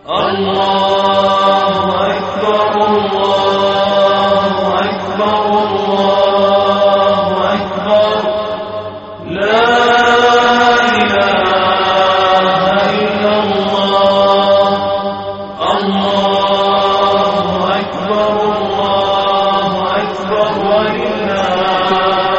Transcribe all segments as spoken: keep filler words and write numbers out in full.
الله أكبر الله أكبر الله أكبر لا إله إلا الله الله أكبر الله أكبر ولله.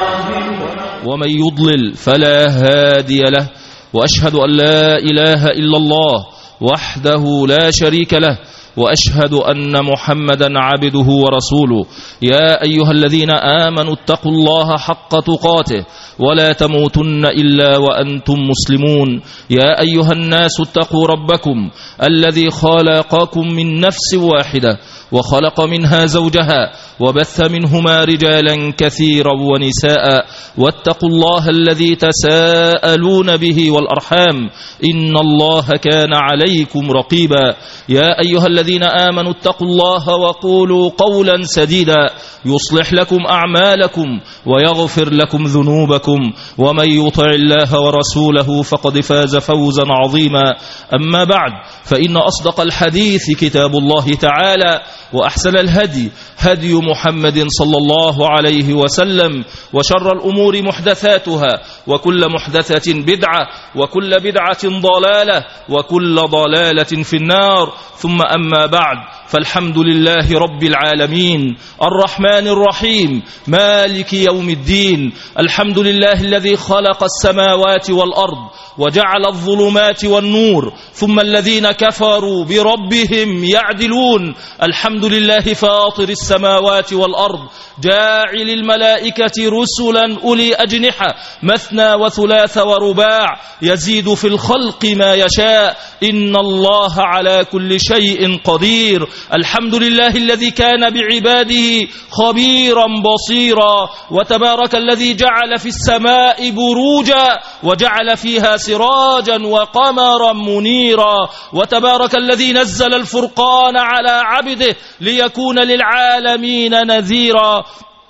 ومن يضلل فلا هادي له، وأشهد أن لا إله إلا الله وحده لا شريك له، وأشهد أن محمدا عبده ورسوله. يا أيها الذين آمنوا اتقوا الله حق تقاته ولا تموتن إلا وأنتم مسلمون. يا أيها الناس اتقوا ربكم الذي خلقكم من نفس واحدة وخلق منها زوجها وبث منهما رجالا كثيرا ونساء، واتقوا الله الذي تساءلون به والأرحام إن الله كان عليكم رقيبا. يا أيها الذين آمنوا اتقوا الله وقولوا قولا سديدا يصلح لكم أعمالكم ويغفر لكم ذنوبكم، ومن يطع الله ورسوله فقد فاز فوزا عظيما. أما بعد، فإن أصدق الحديث كتاب الله تعالى، وأحسن الهدي هدي محمد صلى الله عليه وسلم، وشر الأمور محدثاتها، وكل محدثة بدعة، وكل بدعة ضلالة، وكل ضلالة في النار. ثم أما بعد، فالحمد لله رب العالمين الرحمن الرحيم مالك يوم الدين. الحمد لله الذي خلق السماوات والأرض وجعل الظلمات والنور، ثم الذين كفروا بربهم يعدلون. الحمد لله فاطر السماوات والأرض جاعل الملائكة رسلا أولي أجنحة مثنى وثلاث ورباع يزيد في الخلق ما يشاء إن الله على كل شيء قدير. الحمد لله الذي كان بعباده خبيرا بصيرا، وتبارك الذي جعل في السماء بروجا وجعل فيها سراجا وقمرا منيرا، وتبارك الذي نزل الفرقان على عبده ليكون للعالمين نذيرا.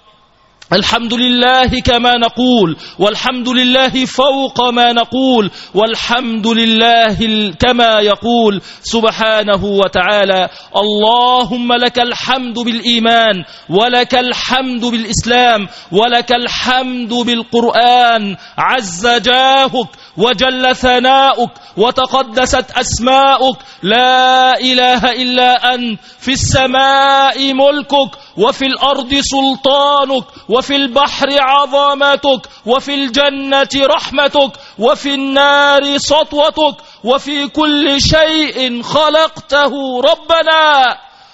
الحمد لله كما نقول، والحمد لله فوق ما نقول، والحمد لله كما يقول سبحانه وتعالى. اللهم لك الحمد بالإيمان، ولك الحمد بالإسلام، ولك الحمد بالقرآن. عز جاهك وجل ثناؤك وتقدست أسماؤك، لا إله إلا أنت. في السماء ملكك، وفي الأرض سلطانك، وفي البحر عظمتك، وفي الجنة رحمتك، وفي النار سطوتك، وفي كل شيء خلقته ربنا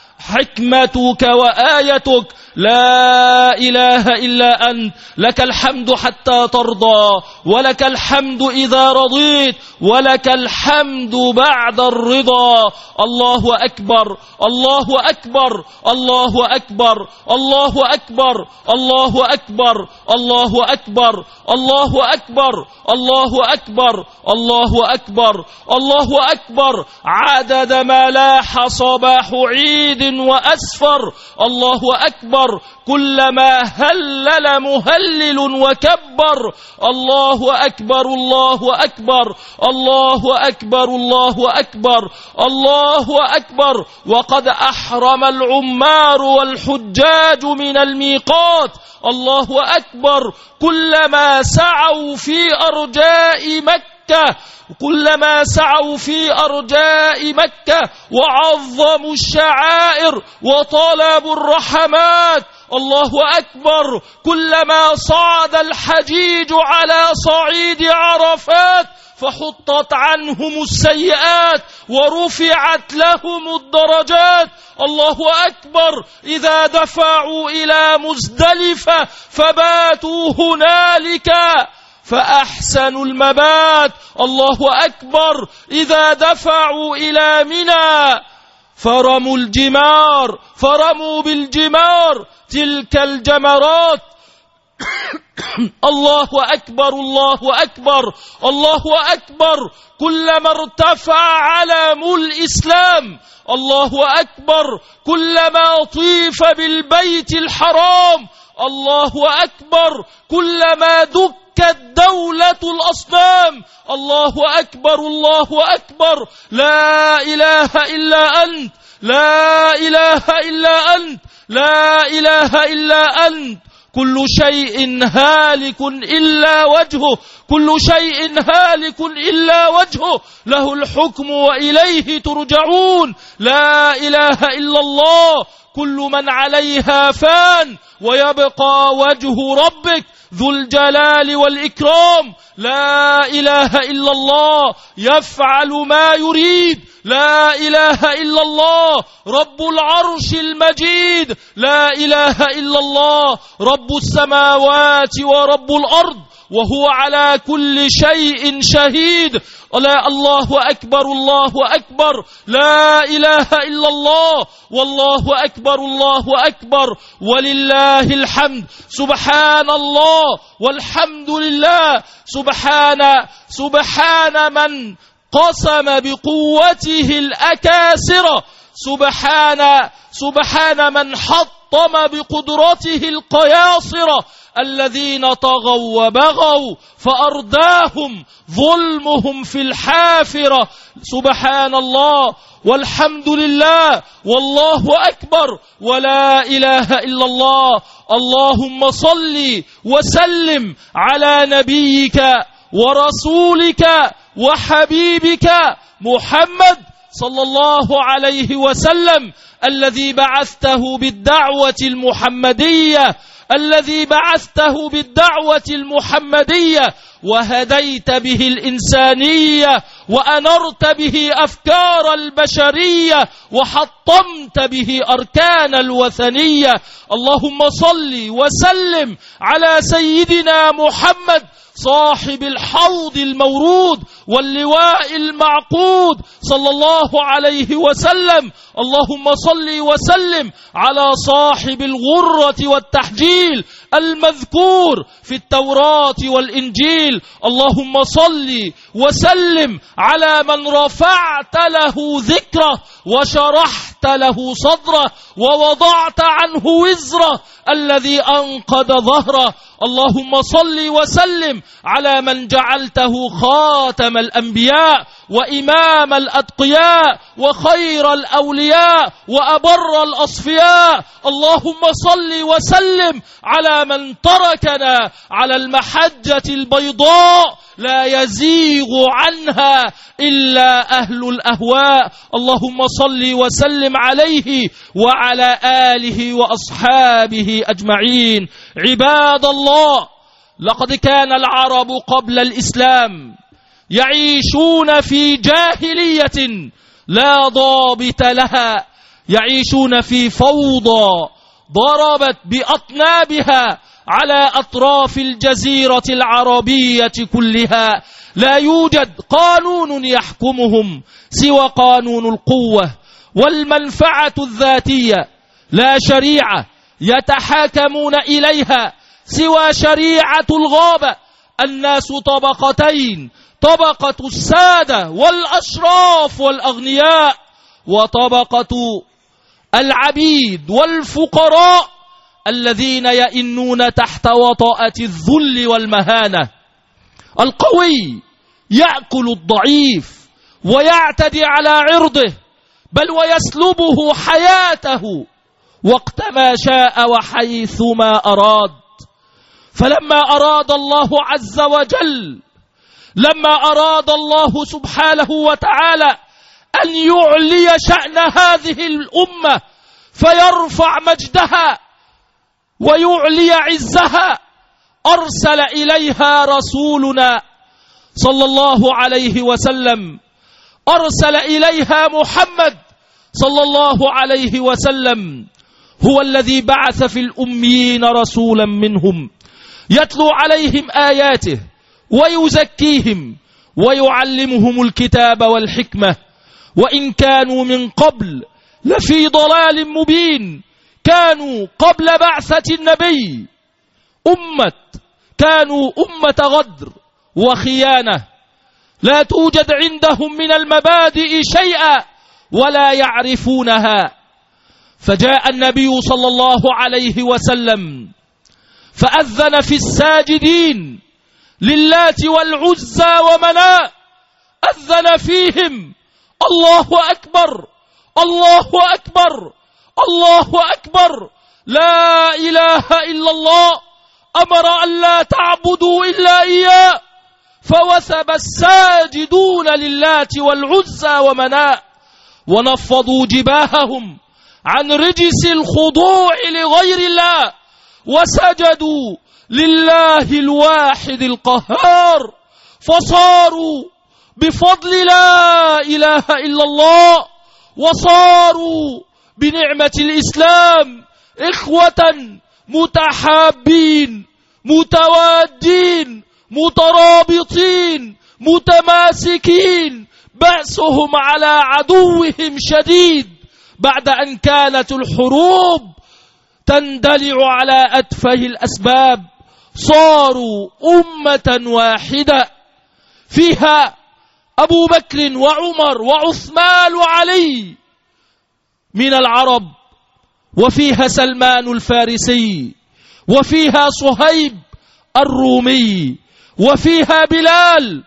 حكمتك وآيتك. لا إله إلا أنت. لك الحمد حتى ترضى، ولك الحمد إذا رضيت، ولك الحمد بعد الرضا. الله أكبر الله أكبر الله أكبر الله أكبر الله أكبر الله أكبر الله أكبر الله أكبر الله أكبر الله أكبر عدد ما لاح صباح عيد وأسفر. الله أكبر كلما هلل مهلل وكبر. الله أكبر الله أكبر الله أكبر الله أكبر الله أكبر. وقد أحرم العمار والحجاج من الميقات. الله أكبر كلما سعوا في أرجاء مكة كلما سعوا في أرجاء مكة وعظموا الشعائر وطلبوا الرحمات. الله أكبر كلما صعد الحجيج على صعيد عرفات فحطت عنهم السيئات ورفعت لهم الدرجات. الله أكبر إذا دفعوا إلى مزدلفة فباتوا هنالك فأحسنوا المبات. الله أكبر إذا دفعوا إلى منى فرموا الجمار فرموا بالجمار تلك الجمرات. الله أكبر الله أكبر الله أكبر كلما ارتفع علم الإسلام. الله أكبر كلما طيف بالبيت الحرام. الله أكبر. كلما دكت دولة الأصنام الله أكبر الله أكبر. لا إله إلا أنت لا إله إلا أنت لا إله إلا أنت. كل شيء هالك إلا وجهه كل شيء هالك إلا وجهه له الحكم وإليه ترجعون. لا إله إلا الله. كل من عليها فان ويبقى وجه ربك ذو الجلال والإكرام. لا إله إلا الله يفعل ما يريد. لا إله إلا الله رب العرش المجيد. لا إله إلا الله رب السماوات ورب الأرض وهو على كل شيء شهيد. لا الله أكبر الله أكبر. لا إله إلا الله والله أكبر الله أكبر ولله الحمد. سبحان الله والحمد لله. سبحان سبحان من قسم بقوته الأكاسرة. سبحان سبحان من حطم بقدرته القياصرة. الذين طغوا وبغوا فأرداهم ظلمهم في الحافرة. سبحان الله والحمد لله والله أكبر ولا إله إلا الله. اللهم صل وسلم على نبيك ورسولك وحبيبك محمد صلى الله عليه وسلم الذي بعثته بالدعوة المحمدية الذي بعثته بالدعوة المحمدية وهديت به الإنسانية وأنرت به أفكار البشرية وحطمت به أركان الوثنية. اللهم صل وسلم على سيدنا محمد صاحب الحوض المورود واللواء المعقود صلى الله عليه وسلم. اللهم صل وسلم على صاحب الغرة والتحجيل المذكور في التوراة والإنجيل. اللهم صل وسلم على من رفعت له ذكره وشرحت له صدره ووضعت عنه وزره الذي أنقض ظهره. اللهم صل وسلم على من جعلته خاتم الأنبياء وإمام الأتقياء وخير الأولياء وأبر الأصفياء. اللهم صل وسلم على من تركنا على المحجة البيضاء لا يزيغ عنها إلا أهل الأهواء. اللهم صل وسلم عليه وعلى آله وأصحابه أجمعين. عباد الله، لقد كان العرب قبل الإسلام يعيشون في جاهلية لا ضابط لها، يعيشون في فوضى ضربت بأطنابها على أطراف الجزيرة العربية كلها. لا يوجد قانون يحكمهم سوى قانون القوة والمنفعة الذاتية، لا شريعة يتحاكمون إليها سوى شريعة الغابة. الناس طبقتين، طبقة السادة والأشراف والأغنياء، وطبقة العبيد والفقراء الذين يئنون تحت وطأة الذل والمهانة. القوي يأكل الضعيف ويعتدي على عرضه، بل ويسلبه حياته وقتما شاء وحيثما أراد. فلما أراد الله عز وجل لما أراد الله سبحانه وتعالى أن يعلي شأن هذه الأمة فيرفع مجدها ويعلي عزها، أرسل إليها رسولنا صلى الله عليه وسلم، أرسل إليها محمد صلى الله عليه وسلم، هو الذي بعث في الأميين رسولا منهم يتلو عليهم آياته ويزكيهم ويعلمهم الكتاب والحكمة، وإن كانوا من قبل لفي ضلال مبين. كانوا قبل بعثة النبي أمة كانوا أمة غدر وخيانة، لا توجد عندهم من المبادئ شيئا ولا يعرفونها. فجاء النبي صلى الله عليه وسلم فأذن في الساجدين للات والعزى ومناء، أذن فيهم الله أكبر الله أكبر الله أكبر، لا إله إلا الله، أمر أن لا تعبدوا إلا إياه، فوثب الساجدون للات والعزى ومناء ونفضوا جباههم عن رجس الخضوع لغير الله، وسجدوا لله الواحد القهار، فصاروا بفضل لا إله إلا الله، وصاروا بنعمة الإسلام إخوة متحابين متوادين مترابطين متماسكين، بأسهم على عدوهم شديد، بعد أن كانت الحروب تندلع على أتفه الأسباب. صاروا أمة واحدة فيها أبو بكر وعمر وعثمان وعلي من العرب، وفيها سلمان الفارسي، وفيها صهيب الرومي، وفيها بلال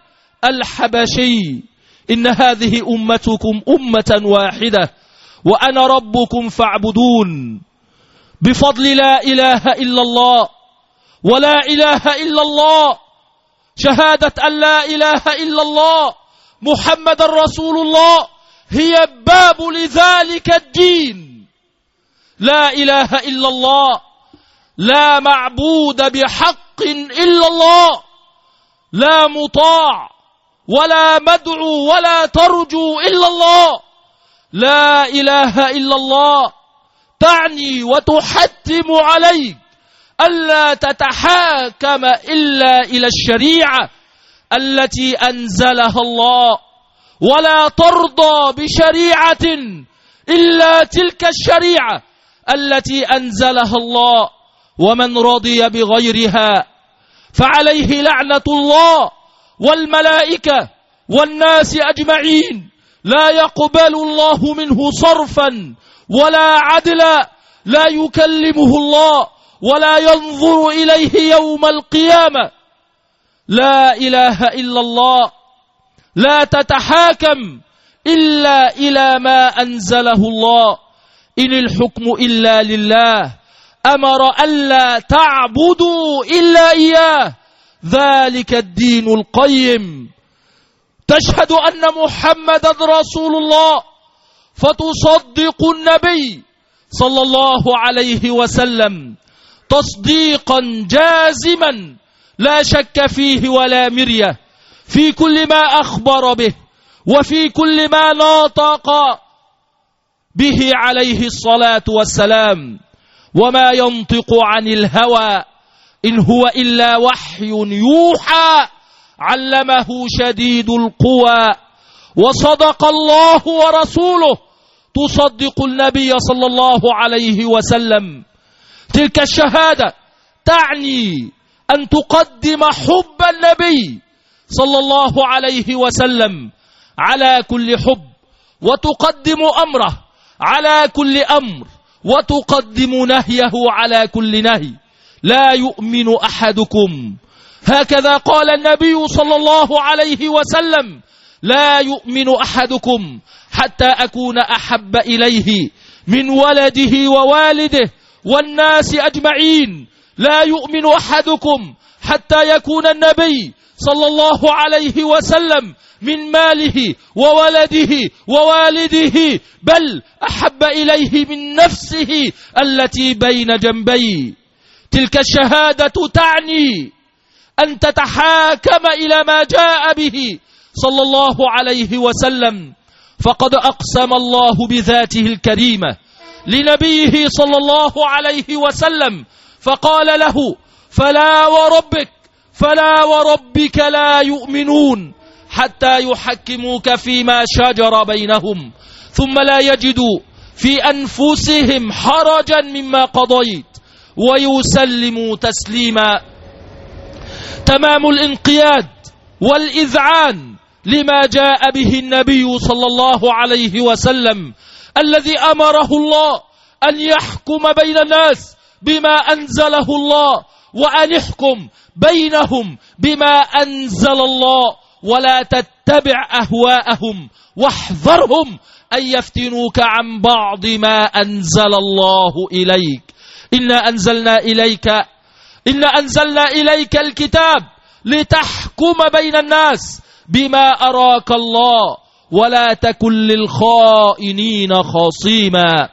الحبشي. إن هذه أمتكم أمة واحدة وأنا ربكم فاعبدون، بفضل لا إله إلا الله، ولا إله إلا الله، شهادة أن لا إله إلا الله محمد رسول الله هي باب لذلك الدين. لا إله إلا الله، لا معبود بحق إلا الله، لا مطاع ولا مدعو ولا ترجو إلا الله. لا إله إلا الله تعني وتحتم عليك ألا تتحاكم إلا إلى الشريعة التي أنزلها الله، ولا ترضى بشريعة إلا تلك الشريعة التي أنزلها الله، ومن رضي بغيرها فعليه لعنة الله والملائكة والناس أجمعين، لا يقبل الله منه صرفا ولا عدلا، لا يكلمه الله ولا ينظر إليه يوم القيامة. لا إله إلا الله لا تتحاكم إلا إلى ما أنزله الله، إن الحكم إلا لله، أمر ألا تعبدوا إلا إياه، ذلك الدين القيم. تشهد أن محمدا رسول الله فتصدق النبي صلى الله عليه وسلم تصديقا جازما لا شك فيه ولا مرية، في كل ما أخبر به وفي كل ما ناطق به عليه الصلاة والسلام، وما ينطق عن الهوى إن هو إلا وحي يوحى، علمه شديد القوى. وصدق الله ورسوله تصدق النبي صلى الله عليه وسلم. تلك الشهادة تعني أن تقدم حب النبي صلى الله عليه وسلم على كل حب، وتقدم أمره على كل أمر، وتقدم نهيه على كل نهي. لا يؤمن أحدكم، هكذا قال النبي صلى الله عليه وسلم، لا يؤمن أحدكم حتى أكون أحب إليه من ولده ووالده والناس أجمعين. لا يؤمن أحدكم حتى يكون النبي صلى الله عليه وسلم من ماله وولده ووالده بل أحب إليه من نفسه التي بين جنبيه. تلك الشهادة تعني أن تتحاكم إلى ما جاء به صلى الله عليه وسلم، فقد أقسم الله بذاته الكريمة لنبيه صلى الله عليه وسلم فقال له: فلا وربك فلا وربك لا يؤمنون حتى يحكموك فيما شجر بينهم ثم لا يجدوا في أنفسهم حرجا مما قضيت ويسلموا تسليما. تمام الانقياد والإذعان لما جاء به النبي صلى الله عليه وسلم، الذي أمره الله أن يحكم بين الناس بما أنزله الله وأن احكم بينهم بما أنزل الله ولا تتبع أهواءهم واحذرهم أن يفتنوك عن بعض ما أنزل الله إليك. إنا أنزلنا إليك إنا أنزلنا إليك الكتاب لتحكم بين الناس بما أراك الله ولا تكن للخائنين خصيما.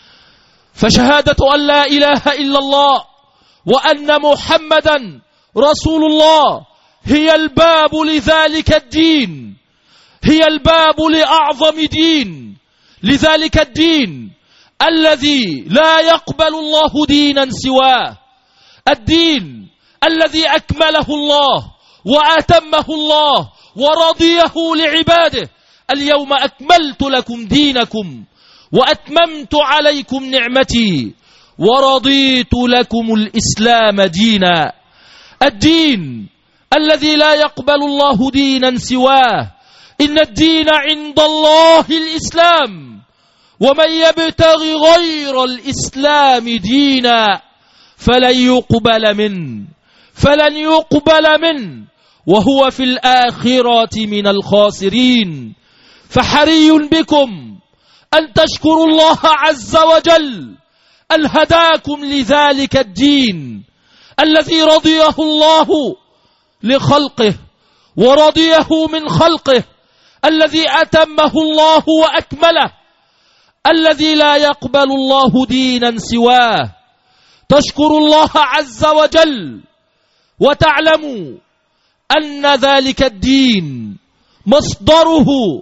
فشهادة أن لا إله إلا الله وأن محمدا رسول الله هي الباب لذلك الدين، هي الباب لأعظم دين، لذلك الدين الذي لا يقبل الله دينا سواه، الدين الذي أكمله الله وأتمه الله ورضيه لعباده. اليوم أكملت لكم دينكم وأتممت عليكم نعمتي ورضيت لكم الإسلام دينا. الدين الذي لا يقبل الله دينا سواه. إن الدين عند الله الإسلام، ومن يبتغي غير الإسلام دينا فلن يقبل منه فلن يقبل منه وهو في الآخرة من الخاسرين. فحري بكم أن تشكروا الله عز وجل أن هداكم لذلك الدين الذي رضيه الله لخلقه ورضيه من خلقه، الذي أتمه الله وأكمله، الذي لا يقبل الله دينا سواه. تشكروا الله عز وجل وتعلموا أن ذلك الدين مصدره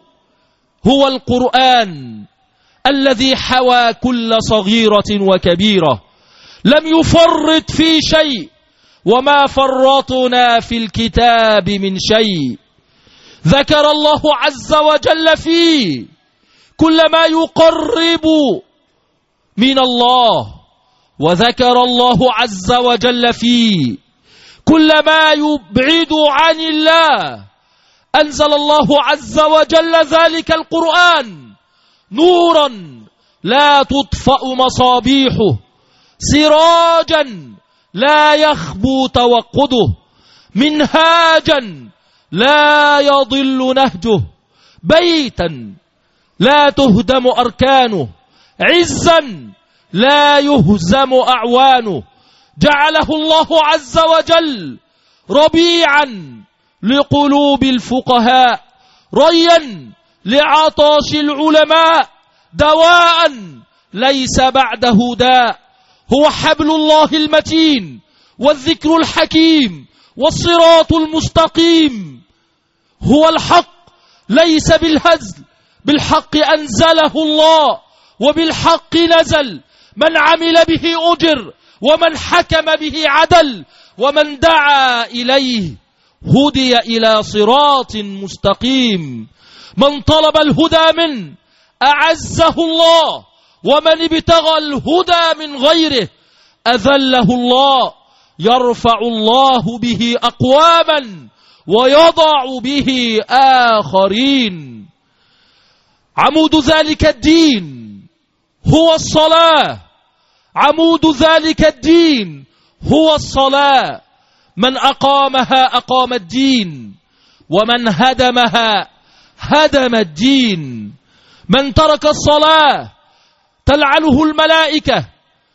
هو القرآن الذي حوى كل صغيرة وكبيرة، لم يفرط في شيء، وما فرطنا في الكتاب من شيء. ذكر الله عز وجل فيه كل ما يقرب من الله، وذكر الله عز وجل فيه كل ما يبعد عن الله. أنزل الله عز وجل ذلك القرآن نورا لا تطفأ مصابيحه، سراجا لا يخبو توقده، منهاجا لا يضل نهجه، بيتا لا تهدم أركانه، عزا لا يهزم أعوانه. جعله الله عز وجل ربيعا لقلوب الفقهاء، ريا لعطاش العلماء، دواء ليس بعده داء. هو حبل الله المتين والذكر الحكيم والصراط المستقيم. هو الحق ليس بالهزل، بالحق أنزله الله وبالحق نزل. من عمل به أجر ومن حكم به عدل، ومن دعا إليه هدي إلى صراط مستقيم. من طلب الهدى منه أعزه الله، ومن ابتغى الهدى من غيره أذله الله. يرفع الله به أقواما ويضع به آخرين. عمود ذلك الدين هو الصلاة، عمود ذلك الدين هو الصلاة. من أقامها أقام الدين، ومن هدمها هدم الدين. من ترك الصلاة تلعنه الملائكة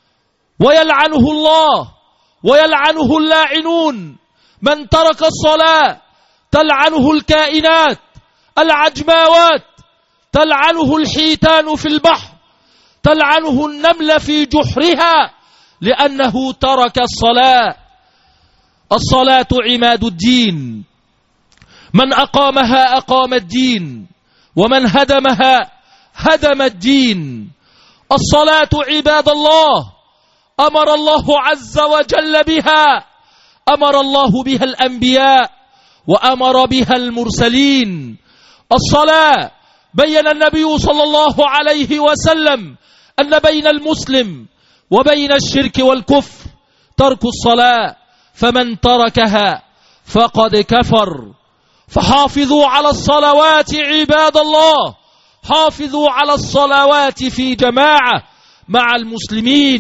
ويلعنه الله ويلعنه اللاعنون. من ترك الصلاة تلعنه الكائنات العجماوات، تلعنه الحيتان في البحر، تلعنه النمل في جحرها، لأنه ترك الصلاة. الصلاة عماد الدين، من أقامها أقام الدين، ومن هدمها هدم الدين. الصلاة عباد الله أمر الله عز وجل بها، أمر الله بها الأنبياء وأمر بها المرسلين. الصلاة بين النبي صلى الله عليه وسلم أن بين المسلم وبين الشرك والكفر ترك الصلاة، فمن تركها فقد كفر. فحافظوا على الصلوات عباد الله، حافظوا على الصلوات في جماعة مع المسلمين،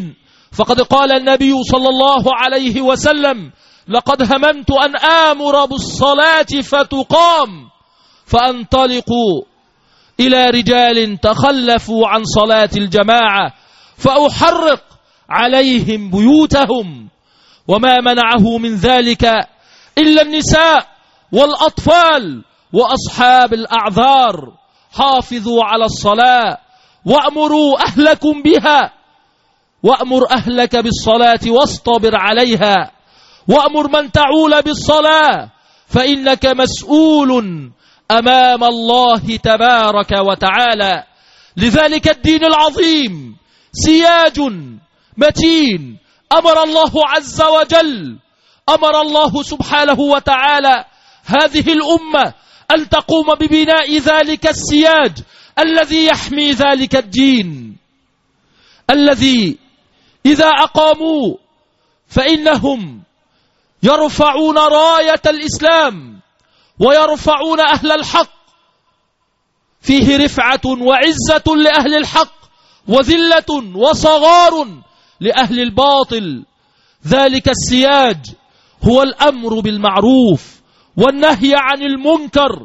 فقد قال النبي صلى الله عليه وسلم: لقد هممت أن آمر بالصلاة فتقام فأنطلق إلى رجال تخلفوا عن صلاة الجماعة فأحرق عليهم بيوتهم، وما منعه من ذلك إلا النساء والأطفال وأصحاب الأعذار. حافظوا على الصلاة وأمروا أهلكم بها، وأمر أهلك بالصلاة واصطبر عليها، وأمر من تعول بالصلاة فإنك مسؤول أمام الله تبارك وتعالى. لذلك الدين العظيم سياج متين أمر الله عز وجل أمر الله سبحانه وتعالى هذه الأمة أن تقوم ببناء ذلك السياج الذي يحمي ذلك الدين، الذي إذا أقاموا فإنهم يرفعون راية الإسلام ويرفعون أهل الحق. فيه رفعة وعزة لأهل الحق وذلة وصغار لأهل الباطل. ذلك السياج هو الأمر بالمعروف والنهي عن المنكر.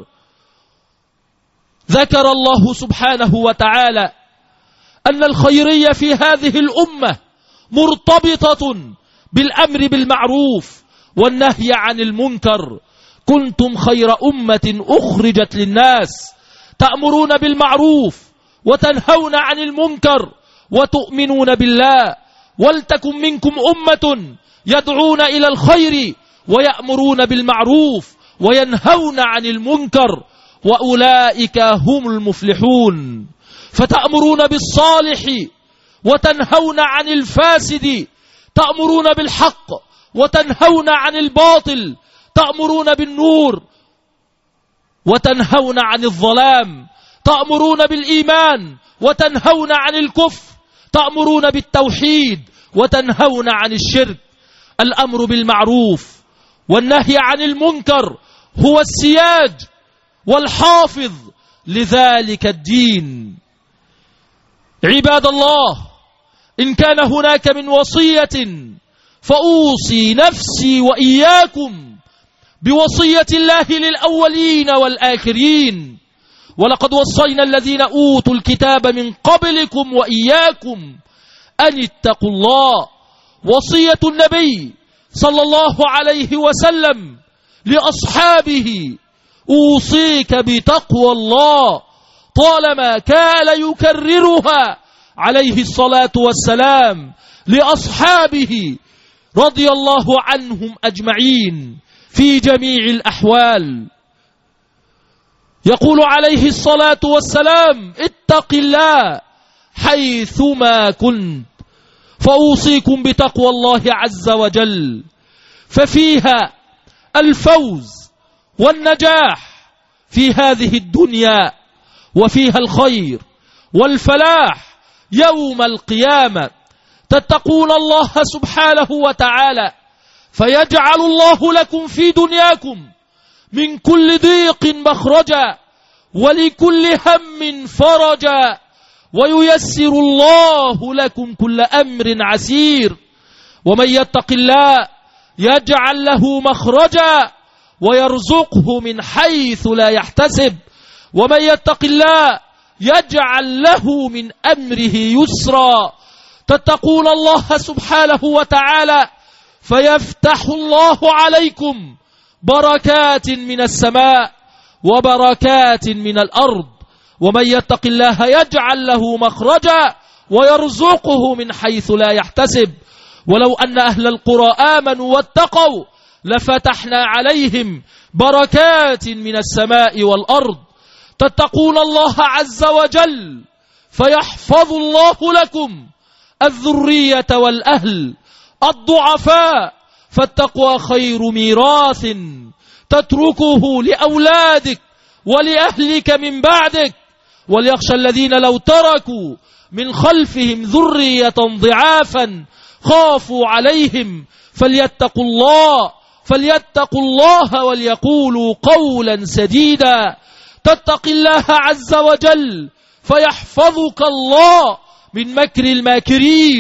ذكر الله سبحانه وتعالى أن الخيرية في هذه الأمة مرتبطة بالأمر بالمعروف والنهي عن المنكر. كنتم خير أمة أخرجت للناس تأمرون بالمعروف وتنهون عن المنكر وتؤمنون بالله، ولتكن منكم أمة يدعون إلى الخير ويأمرون بالمعروف وينهون عن المنكر وأولئك هم المفلحون. فتأمرون بالصالح وتنهون عن الفاسد، تأمرون بالحق وتنهون عن الباطل، تأمرون بالنور وتنهون عن الظلام، تأمرون بالإيمان وتنهون عن الكفر، تأمرون بالتوحيد وتنهون عن الشرك. الأمر بالمعروف والنهي عن المنكر هو السياج والحافظ لذلك الدين. عباد الله، إن كان هناك من وصية فأوصي نفسي وإياكم بوصية الله للأولين والآخرين. ولقد وصينا الذين أوتوا الكتاب من قبلكم وإياكم أن اتقوا الله. وصية النبي صلى الله عليه وسلم لأصحابه: أوصيك بتقوى الله، طالما كان يكررها عليه الصلاة والسلام لأصحابه رضي الله عنهم أجمعين في جميع الأحوال. يقول عليه الصلاة والسلام: اتق الله حيثما كنت. فأوصيكم بتقوى الله عز وجل، ففيها الفوز والنجاح في هذه الدنيا، وفيها الخير والفلاح يوم القيامة. تتقون الله سبحانه وتعالى فيجعل الله لكم في دنياكم من كل ضيق مخرجا ولكل هم فرجا، وييسر الله لكم كل أمر عسير. ومن يتق الله يجعل له مخرجا ويرزقه من حيث لا يحتسب، ومن يتق الله يجعل له من أمره يسرا. تتقون الله سبحانه وتعالى فيفتح الله عليكم بركات من السماء وبركات من الأرض. ومن يتق الله يجعل له مخرجا ويرزقه من حيث لا يحتسب. ولو أن أهل القرى آمنوا واتقوا لفتحنا عليهم بركات من السماء والأرض. تتقون الله عز وجل فيحفظ الله لكم الذرية والأهل الضعفاء، فالتقوى خير ميراث تتركه لأولادك ولأهلك من بعدك. وليخشى الذين لو تركوا من خلفهم ذرية ضعافا خافوا عليهم فليتقوا الله فليتقوا الله وليقولوا قولا سديدا. تتق الله عز وجل فيحفظك الله من مكر الماكرين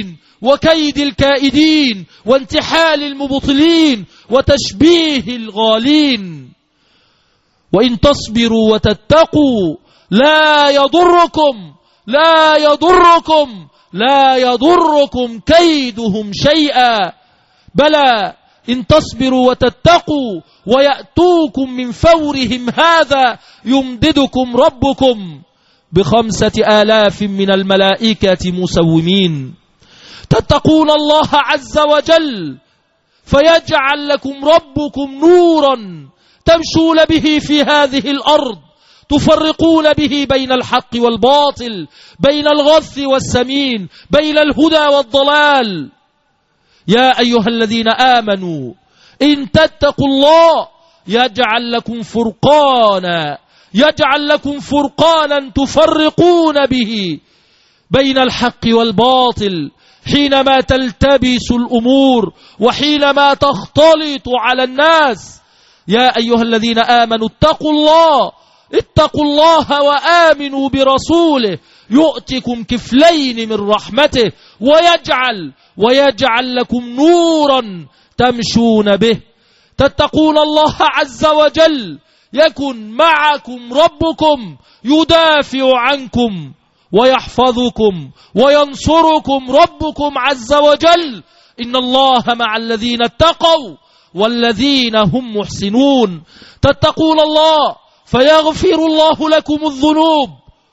وكيد الكائدين وانتحال المبطلين وتشبيه الغالين. وإن تصبروا وتتقوا لا يضركم لا يضركم لا يضركم كيدهم شيئا. بلى إن تصبروا وتتقوا ويأتوكم من فورهم هذا يمددكم ربكم بخمسة آلاف من الملائكة مسومين. تتقون الله عز وجل فيجعل لكم ربكم نورا تمشون به في هذه الأرض، تفرقون به بين الحق والباطل، بين الغث والسمين، بين الهدى والضلال. يا أيها الذين آمنوا إن تتقوا الله يجعل لكم فرقانا يجعل لكم فرقانا تفرقون به بين الحق والباطل حينما تلتبس الأمور وحينما تختلط على الناس. يا أيها الذين آمنوا اتقوا الله اتقوا الله وآمنوا برسوله يؤتكم كفلين من رحمته ويجعل ويجعل لكم نورا تمشون به. تتقون الله عز وجل يكن معكم ربكم يدافع عنكم ويحفظكم وينصركم ربكم عز وجل. إن الله مع الذين اتقوا والذين هم محسنون. تتقون الله فيغفر الله لكم الذنوب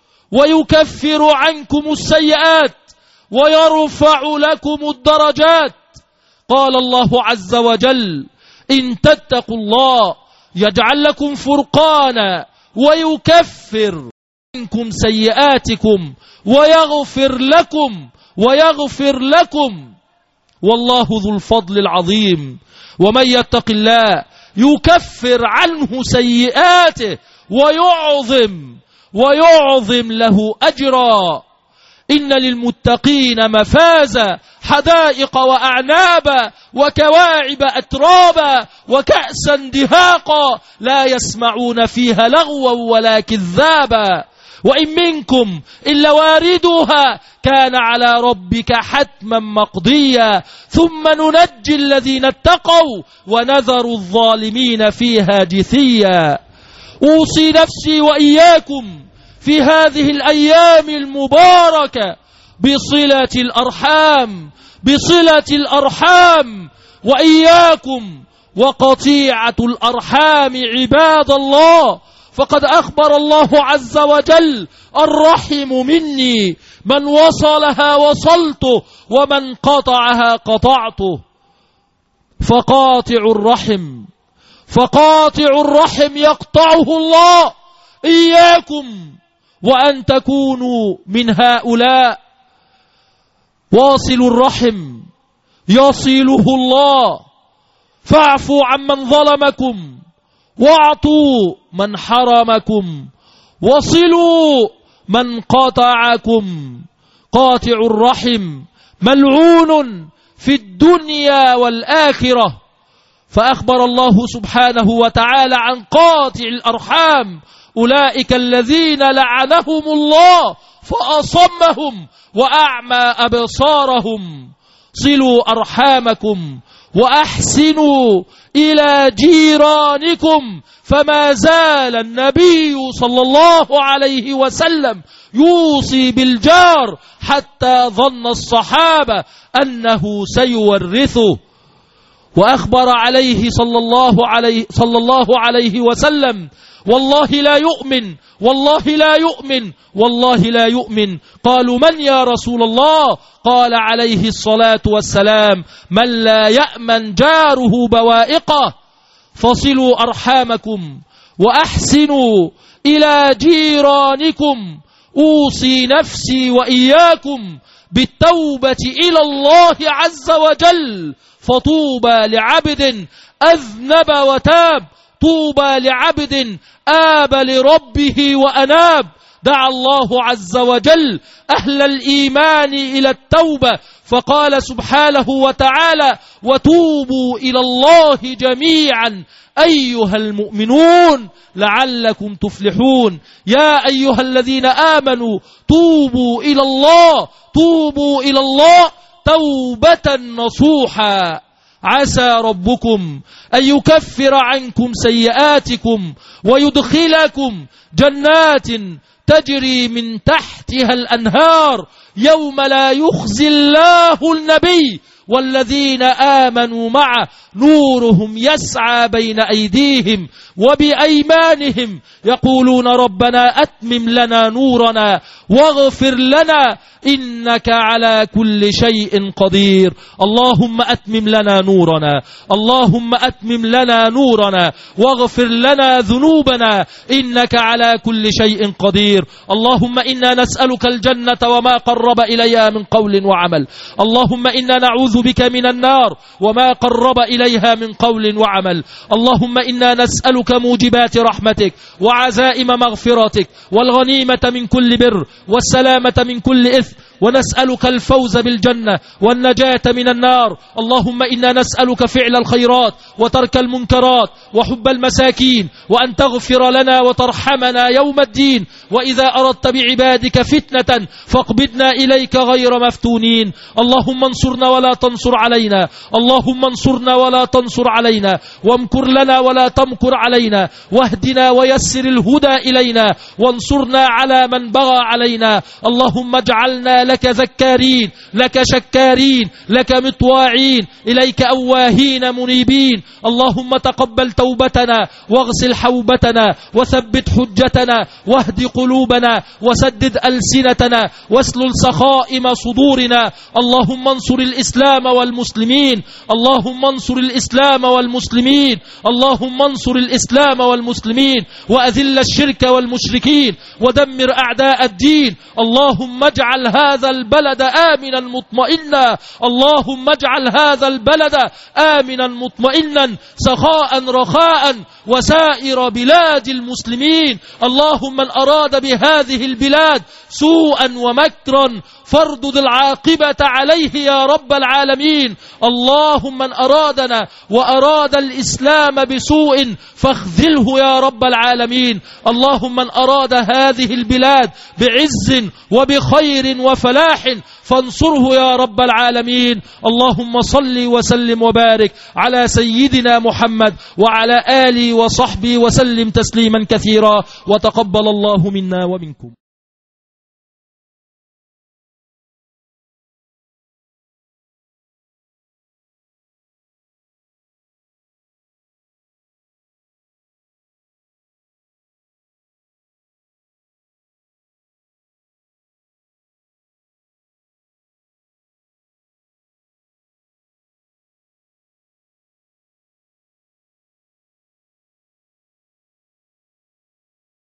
ويكفر عنكم السيئات ويرفع لكم الدرجات. قال الله عز وجل إن تتقوا الله يجعل لكم فرقانا ويكفر عنكم سيئاتكم ويغفر لكم ويغفر لكم والله ذو الفضل العظيم. ومن يتق الله يكفر عنه سيئاته ويعظم ويعظم له أجرا. إن للمتقين مفازا حدائق وأعنابا وكواعب أترابا وكأسا دهاقا لا يسمعون فيها لغوا ولا كذابا. وإن منكم إلا واردها كان على ربك حتما مقضيا ثم ننجي الذين اتقوا ونذر الظالمين فيها جثيا. أوصي نفسي وإياكم في هذه الأيام المباركة بصلة الأرحام بصلة الأرحام وإياكم وقطيعة الأرحام عباد الله. فقد أخبر الله عز وجل الرحم مني من وصلها وصلته ومن قطعها قطعته. فقاطع الرحم فقاطع الرحم يقطعه الله. إياكم وأن تكونوا من هؤلاء. واصل الرحم يصله الله. فاعفوا عمن ظلمكم واعطوا من حرمكم وصلوا من قطعكم. قاطع الرحم ملعون في الدنيا والآخرة. فأخبر الله سبحانه وتعالى عن قاطع الأرحام أولئك الذين لعنهم الله فأصمهم وأعمى أبصارهم. صلوا أرحامكم وأحسنوا إلى جيرانكم. فما زال النبي صلى الله عليه وسلم يوصي بالجار حتى ظن الصحابة أنه سيورثه. وأخبر عليه صلى الله عليه, صلى الله عليه وسلم والله لا يؤمن والله لا يؤمن والله لا يؤمن. قالوا من يا رسول الله؟ قال عليه الصلاة والسلام من لا يأمن جاره بوائقه. فصلوا أرحامكم وأحسنوا إلى جيرانكم. أوصي نفسي وإياكم بالتوبة إلى الله عز وجل. فطوبى لعبد أذنب وتاب طوبى لعبد آب لربه وأناب. دعا الله عز وجل أهل الإيمان إلى التوبة فقال سبحانه وتعالى وتوبوا إلى الله جميعا أيها المؤمنون لعلكم تفلحون. يا أيها الذين آمنوا توبوا إلى الله توبوا إلى الله توبة نصوحا عسى ربكم أن يكفر عنكم سيئاتكم ويدخلكم جنات تجري من تحتها الأنهار يوم لا يخزي الله النبي والذين آمنوا معه نورهم يسعى بين أيديهم وبأيمانهم يقولون ربنا أتمم لنا نورنا واغفر لنا إنك على كل شيء قدير. اللهم أتمم لنا نورنا، اللهم أتمم لنا نورنا واغفر لنا ذنوبنا إنك على كل شيء قدير. اللهم إنا نسألك الجنة وما قرب إليها من قول وعمل. اللهم إنا نعوذ بك من النار وما قرب إليها من قول وعمل. اللهم إنا نسألك موجبات رحمتك وعزائم مغفرتك والغنيمة من كل بر والسلامة من كل إثم، ونسألك الفوز بالجنة والنجاة من النار. اللهم إنا نسألك فعل الخيرات وترك المنكرات وحب المساكين، وأن تغفر لنا وترحمنا يوم الدين، وإذا أردت بعبادك فتنة فاقبضنا إليك غير مفتونين. اللهم انصرنا ولا تنصر علينا، اللهم انصرنا ولا تنصر علينا، وامكر لنا ولا تمكر علينا، واهدنا ويسر الهدى إلينا، وانصرنا على من بغى علينا. اللهم اجعلنا لك ذكارين، لك شكارين، لك مطواعين، إليك أواهين منيبين. اللهم تقبل توبتنا واغسل حوبتنا وثبت حجتنا واهد قلوبنا وسدد ألسنتنا واسلل سخائم صدورنا. اللهم انصر الإسلام والمسلمين، اللهم انصر الإسلام والمسلمين، اللهم انصر الإسلام والمسلمين، وأذل الشرك والمشركين، ودمر أعداء الدين. اللهم اجعل هذا البلد آمنا مطمئنا، اللهم اجعل هذا البلد آمنا مطمئنا سخاء رخاء وسائر بلاد المسلمين. اللهم من أراد بهذه البلاد سوءا ومكرا فاردد العاقبة عليه يا رب العالمين. اللهم من أرادنا وأراد الإسلام بسوء فاخذله يا رب العالمين. اللهم من أراد هذه البلاد بعز وبخير وفلاح فانصره يا رب العالمين. اللهم صل وسلم وبارك على سيدنا محمد وعلى آله وصحبه وسلم تسليما كثيرا، وتقبل الله منا ومنكم.